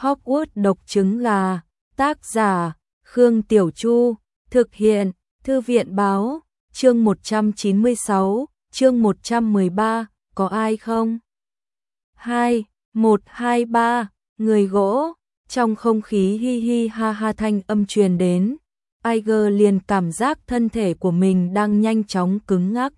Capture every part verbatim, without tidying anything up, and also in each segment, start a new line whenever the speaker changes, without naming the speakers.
Hogwarts độc trứng gà, tác giả, Khương Tiểu Chu, thực hiện, Thư viện báo, chương một trăm chín mươi sáu, chương một trăm mười ba, có ai không? hai, một, hai, ba, người gỗ, trong không khí hi hi ha ha thanh âm truyền đến, Iger liền cảm giác thân thể của mình đang nhanh chóng cứng ngắc.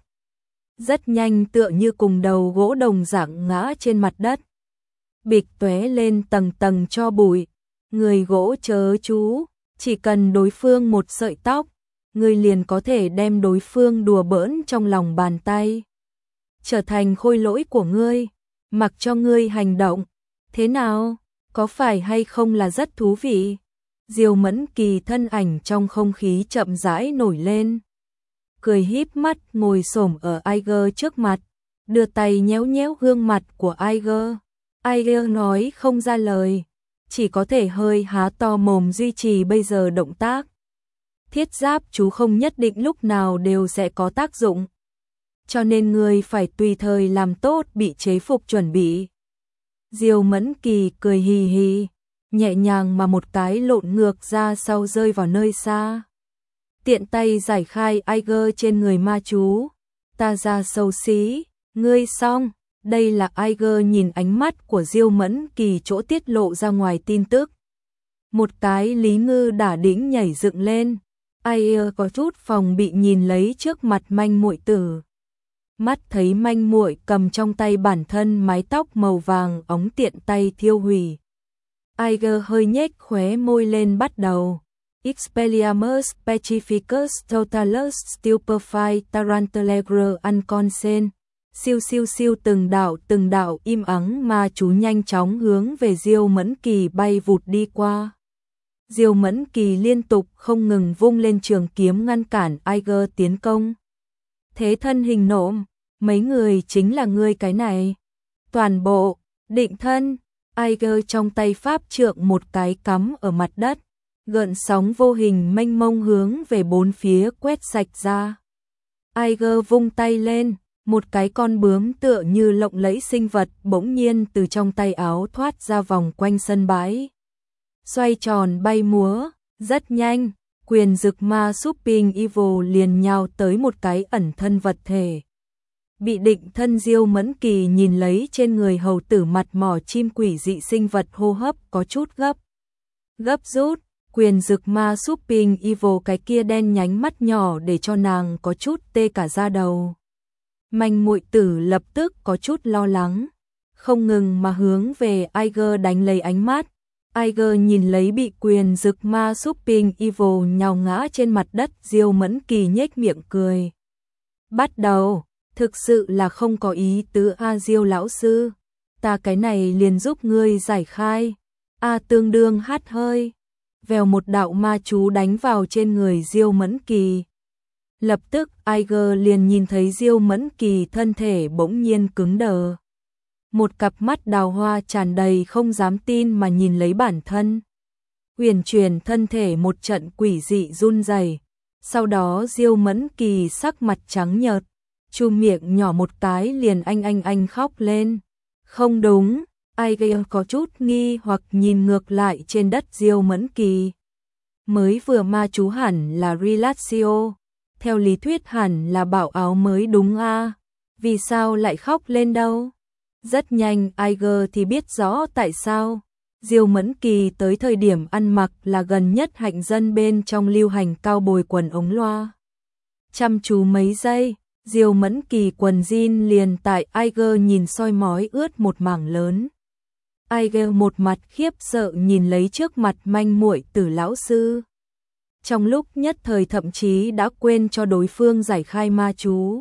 Rất nhanh tựa như cùng đầu gỗ đồng dạng ngã trên mặt đất. Bịch tóe lên tầng tầng cho bụi, người gỗ chớ chú, chỉ cần đối phương một sợi tóc, người liền có thể đem đối phương đùa bỡn trong lòng bàn tay. Trở thành khôi lỗi của ngươi, mặc cho ngươi hành động, thế nào, có phải hay không là rất thú vị? Diêu Mẫn Kỳ thân ảnh trong không khí chậm rãi nổi lên. Cười híp mắt ngồi xổm ở Iger trước mặt, đưa tay nhéo nhéo gương mặt của Iger. Iger nói không ra lời, chỉ có thể hơi há to mồm duy trì bây giờ động tác. Thiết giáp chú không nhất định lúc nào đều sẽ có tác dụng, cho nên người phải tùy thời làm tốt bị chế phục chuẩn bị. Diêu Mẫn Kỳ cười hì hì, nhẹ nhàng mà một cái lộn ngược ra sau rơi vào nơi xa. Tiện tay giải khai Iger trên người ma chú. Ta ra xấu xí, ngươi xong. Đây là Iger nhìn ánh mắt của Diêu Mẫn Kỳ chỗ tiết lộ ra ngoài tin tức. Một cái Lý Ngư đả đĩnh nhảy dựng lên. Iger có chút phòng bị nhìn lấy trước mặt manh muội tử. Mắt thấy manh muội cầm trong tay bản thân mái tóc màu vàng óng tiện tay thiêu hủy. Iger hơi nhếch khóe môi lên bắt đầu. Expelliarmus Specificus Totalus Stupefy Tarantellegre Unconscient. Siêu siêu siêu từng đạo từng đạo im ắng ma chú nhanh chóng hướng về Diêu Mẫn Kỳ bay vụt đi qua. Diêu Mẫn Kỳ liên tục không ngừng vung lên trường kiếm ngăn cản Iger tiến công. Thế thân hình nộm, mấy người chính là ngươi cái này. Toàn bộ, định thân, Iger trong tay pháp trượng một cái cắm ở mặt đất, gợn sóng vô hình mênh mông hướng về bốn phía quét sạch ra. Iger vung tay lên, một cái con bướm tựa như lộng lẫy sinh vật bỗng nhiên từ trong tay áo thoát ra vòng quanh sân bãi. Xoay tròn bay múa, rất nhanh, quyền dực ma Supping Evil liền nhào tới một cái ẩn thân vật thể. Bị định thân Diêu Mẫn Kỳ nhìn lấy trên người hầu tử mặt mỏ chim quỷ dị sinh vật hô hấp có chút gấp. Gấp rút, quyền dực ma Supping Evil cái kia đen nhánh mắt nhỏ để cho nàng có chút tê cả da đầu. Manh muội tử lập tức có chút lo lắng, không ngừng mà hướng về Iger đánh lấy ánh mắt. Iger nhìn lấy bị quyền dực ma Supping Evil nhào ngã trên mặt đất, Diêu Mẫn Kỳ nhếch miệng cười. Bắt đầu, thực sự là không có ý tứ a Diêu lão sư, ta cái này liền giúp ngươi giải khai. A tương đương hắt hơi, vèo một đạo ma chú đánh vào trên người Diêu Mẫn Kỳ. Lập tức Iger liền nhìn thấy Diêu Mẫn Kỳ thân thể bỗng nhiên cứng đờ. Một cặp mắt đào hoa tràn đầy không dám tin mà nhìn lấy bản thân. Huyền chuyển thân thể một trận quỷ dị run rẩy. Sau đó Diêu Mẫn Kỳ sắc mặt trắng nhợt, chu miệng nhỏ một cái liền anh anh anh khóc lên. Không đúng, Iger có chút nghi hoặc nhìn ngược lại trên đất Diêu Mẫn Kỳ. Mới vừa ma chú hẳn là Relatio. Theo lý thuyết hẳn là bảo áo mới đúng a, vì sao lại khóc lên đâu? Rất nhanh Iger thì biết rõ tại sao. Diêu Mẫn Kỳ tới thời điểm ăn mặc là gần nhất hạnh dân bên trong lưu hành cao bồi quần ống loa. Chăm chú mấy giây, Diêu Mẫn Kỳ quần jean liền tại Iger nhìn soi mói ướt một mảng lớn. Iger một mặt khiếp sợ nhìn lấy trước mặt manh muội tử lão sư. Trong lúc nhất thời thậm chí đã quên cho đối phương giải khai ma chú.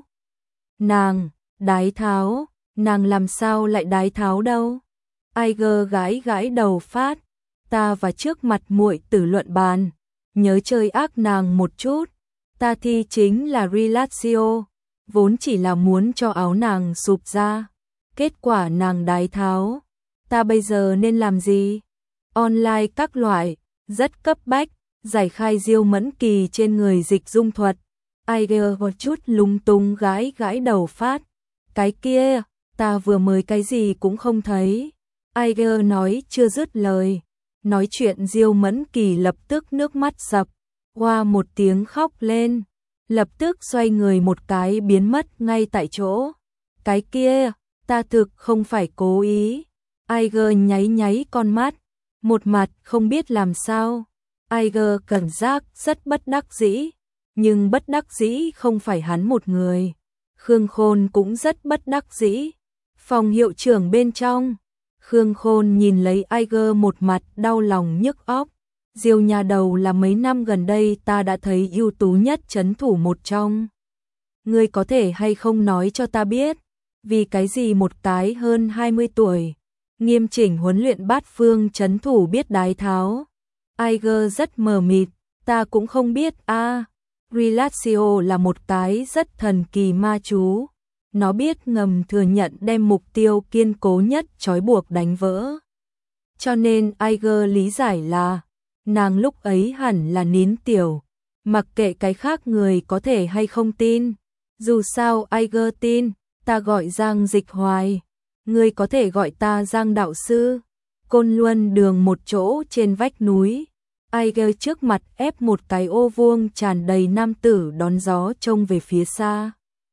Nàng, đái tháo, nàng làm sao lại đái tháo đâu? Iger gãi gãi đầu phát, ta và trước mặt muội tử luận bàn, nhớ chơi ác nàng một chút, ta thi chính là Relatio, vốn chỉ là muốn cho áo nàng sụp ra, kết quả nàng đái tháo, ta bây giờ nên làm gì? Online các loại, rất cấp bách. Giải khai Diêu Mẫn Kỳ trên người dịch dung thuật. Iger có chút lung tung gãi gãi đầu phát. Cái kia, ta vừa mới cái gì cũng không thấy. Iger nói chưa dứt lời, Nói chuyện Diêu Mẫn Kỳ lập tức nước mắt dập, hoa một tiếng khóc lên, lập tức xoay người một cái biến mất ngay tại chỗ. Cái kia, ta thực không phải cố ý. Aiger nháy nháy con mắt, một mặt không biết làm sao. Aiger cảm giác rất bất đắc dĩ, nhưng bất đắc dĩ không phải hắn một người. Khương Khôn cũng rất bất đắc dĩ. Phòng hiệu trưởng bên trong, Khương Khôn nhìn lấy Aiger một mặt đau lòng nhức óc. Diêu nhà đầu là mấy năm gần đây ta đã thấy ưu tú nhất trấn thủ một trong. Ngươi có thể hay không nói cho ta biết, vì cái gì một cái hơn hai mươi tuổi, nghiêm chỉnh huấn luyện bát phương trấn thủ biết đái tháo. Aiger rất mờ mịt, ta cũng không biết a. À, Relatio là một cái rất thần kỳ ma chú. Nó biết ngầm thừa nhận đem mục tiêu kiên cố nhất trói buộc đánh vỡ. Cho nên Aiger lý giải là, nàng lúc ấy hẳn là nín tiểu, mặc kệ cái khác người có thể hay không tin. Dù sao Aiger tin, ta gọi Giang Dịch Hoài, ngươi có thể gọi ta Giang đạo sư. Côn Luân đường một chỗ trên vách núi, Aiger trước mặt ép một cái ô vuông tràn đầy nam tử đón gió trông về phía xa.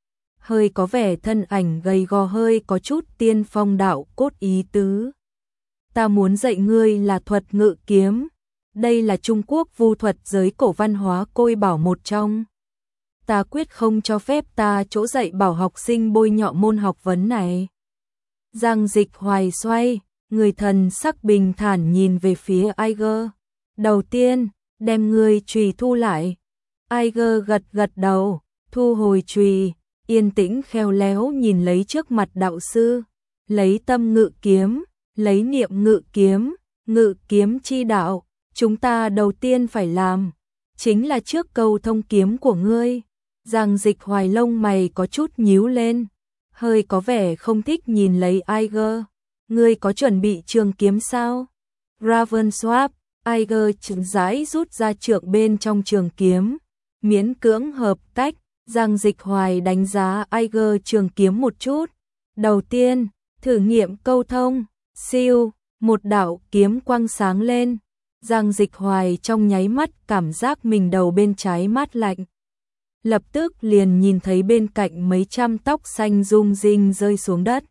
Hơi có vẻ thân ảnh gầy gò, hơi có chút tiên phong đạo cốt ý tứ. Ta muốn dạy ngươi là thuật ngự kiếm. Đây là Trung Quốc vu thuật giới cổ văn hóa côi bảo một trong. Ta quyết không cho phép ta chỗ dạy bảo học sinh bôi nhọ môn học vấn này. Giang Dịch Hoài xoay, người thần sắc bình thản nhìn về phía Aiger. Đầu tiên, đem ngươi chùy thu lại. Aiger gật gật đầu, thu hồi chùy, yên tĩnh khéo léo nhìn lấy trước mặt đạo sư. Lấy tâm ngự kiếm, lấy niệm ngự kiếm, ngự kiếm chi đạo. Chúng ta đầu tiên phải làm, chính là trước câu thông kiếm của ngươi. Giang Dịch Hoài lông mày có chút nhíu lên, hơi có vẻ không thích nhìn lấy Aiger. Ngươi có chuẩn bị trường kiếm sao? Ravenswap, Aiger chậm rãi rút ra trượng bên trong trường kiếm, miễn cưỡng hợp cách. Giang Dịch Hoài đánh giá Aiger trường kiếm một chút. Đầu tiên, thử nghiệm câu thông, siêu, một đạo kiếm quang sáng lên. Giang Dịch Hoài trong nháy mắt cảm giác mình đầu bên trái mát lạnh. Lập tức liền nhìn thấy bên cạnh mấy trăm tóc xanh rung rinh rơi xuống đất.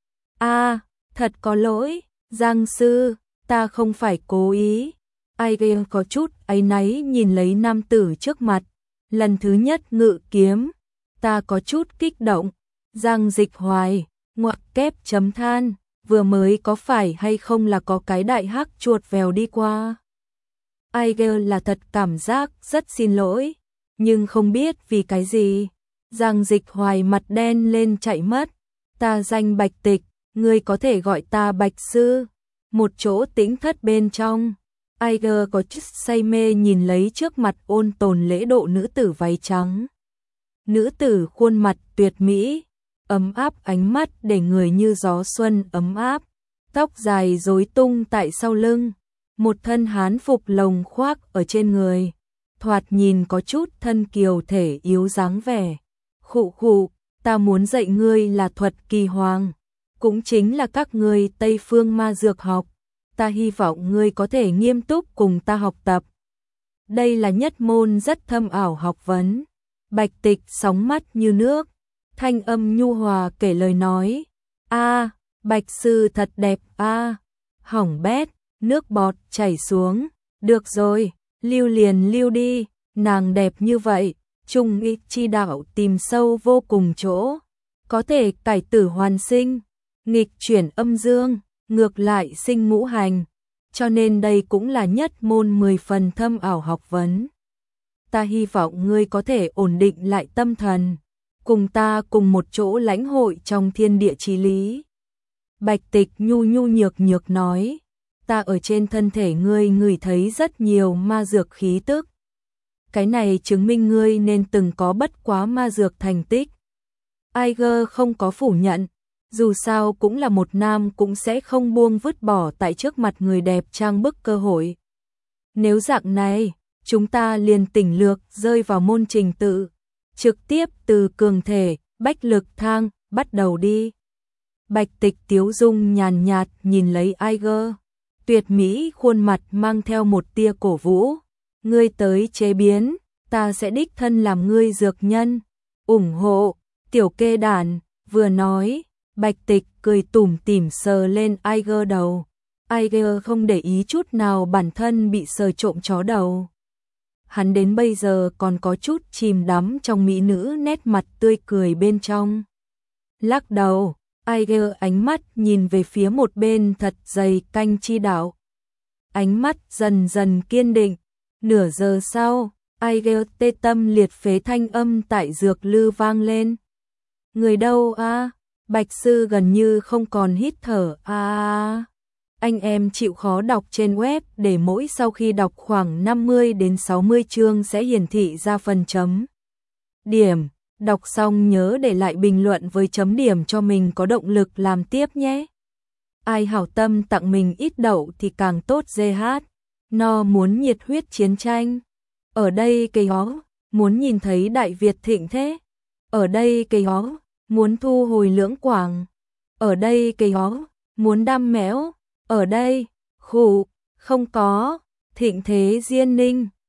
A, à, thật có lỗi, Giang sư, ta không phải cố ý. Aiger có chút áy náy nhìn lấy nam tử trước mặt. Lần thứ nhất ngự kiếm, ta có chút kích động. Giang Dịch Hoài, ngoặc kép chấm than. Vừa mới có phải hay không là có cái đại hắc chuột vèo đi qua. Aiger là thật cảm giác rất xin lỗi, nhưng không biết vì cái gì. Giang Dịch Hoài mặt đen lên chạy mất. Ta danh Bạch Tịch, ngươi có thể gọi ta Bạch sư. Một chỗ tĩnh thất bên trong, Aiger có chút say mê nhìn lấy trước mặt ôn tồn lễ độ nữ tử váy trắng. Nữ tử khuôn mặt tuyệt mỹ, ấm áp ánh mắt để người như gió xuân ấm áp, tóc dài rối tung tại sau lưng, một thân hán phục lồng khoác ở trên người, thoạt nhìn có chút thân kiều thể yếu dáng vẻ. Khụ khụ, ta muốn dạy ngươi là thuật kỳ hoàng, cũng chính là các ngươi Tây phương ma dược học, ta hy vọng ngươi có thể nghiêm túc cùng ta học tập. Đây là nhất môn rất thâm ảo học vấn. Bạch Tịch sóng mắt như nước, thanh âm nhu hòa kể lời nói. A, Bạch sư thật đẹp a. À. Hỏng bét, nước bọt chảy xuống. Được rồi, lưu liền lưu đi, nàng đẹp như vậy, trung y chi đạo tìm sâu vô cùng chỗ, có thể cải tử hoàn sinh, nghịch chuyển âm dương, ngược lại sinh ngũ hành, cho nên đây cũng là nhất môn mười phần thâm ảo học vấn. Ta hy vọng ngươi có thể ổn định lại tâm thần, cùng ta cùng một chỗ lãnh hội trong thiên địa chí lý. Bạch Tịch nhu nhu nhược nhược nói, ta ở trên thân thể ngươi ngửi thấy rất nhiều ma dược khí tức. Cái này chứng minh ngươi nên từng có bất quá ma dược thành tích. Aiger không có phủ nhận, dù sao cũng là một nam cũng sẽ không buông vứt bỏ tại trước mặt người đẹp trang bức cơ hội. Nếu dạng này, chúng ta liền tỉnh lược rơi vào môn trình tự, trực tiếp từ cường thể, bách lực thang, bắt đầu đi. Bạch Tịch tiếu dung nhàn nhạt nhìn lấy Aiger, tuyệt mỹ khuôn mặt mang theo một tia cổ vũ. Ngươi tới chế biến, ta sẽ đích thân làm ngươi dược nhân. Ủng hộ, tiểu kê đàn, vừa nói, Bạch Tịch cười tủm tỉm sờ lên Aiger đầu. Aiger không để ý chút nào bản thân bị sờ trộm chó đầu. Hắn đến bây giờ còn có chút chìm đắm trong mỹ nữ nét mặt tươi cười bên trong. Lắc đầu, Aiger ánh mắt nhìn về phía một bên thật dày canh chi đạo. Ánh mắt dần dần kiên định. Nửa giờ sau, Aiger tê tâm liệt phế thanh âm tại dược lư vang lên. Người đâu a? Bạch sư gần như không còn hít thở a. À, anh em chịu khó đọc trên web để mỗi sau khi đọc khoảng năm mươi đến sáu mươi chương sẽ hiển thị ra phần chấm điểm. Đọc xong nhớ để lại bình luận với chấm điểm cho mình có động lực làm tiếp nhé. Ai hảo tâm tặng mình ít đậu thì càng tốt giê hát. No muốn nhiệt huyết chiến tranh. Ở đây cây hó, muốn nhìn thấy Đại Việt thịnh thế. Ở đây cây hó, muốn thu hồi Lưỡng Quảng. Ở đây cây hó, muốn đam méo. Ở đây, khủ, không có, thịnh thế Diên Ninh.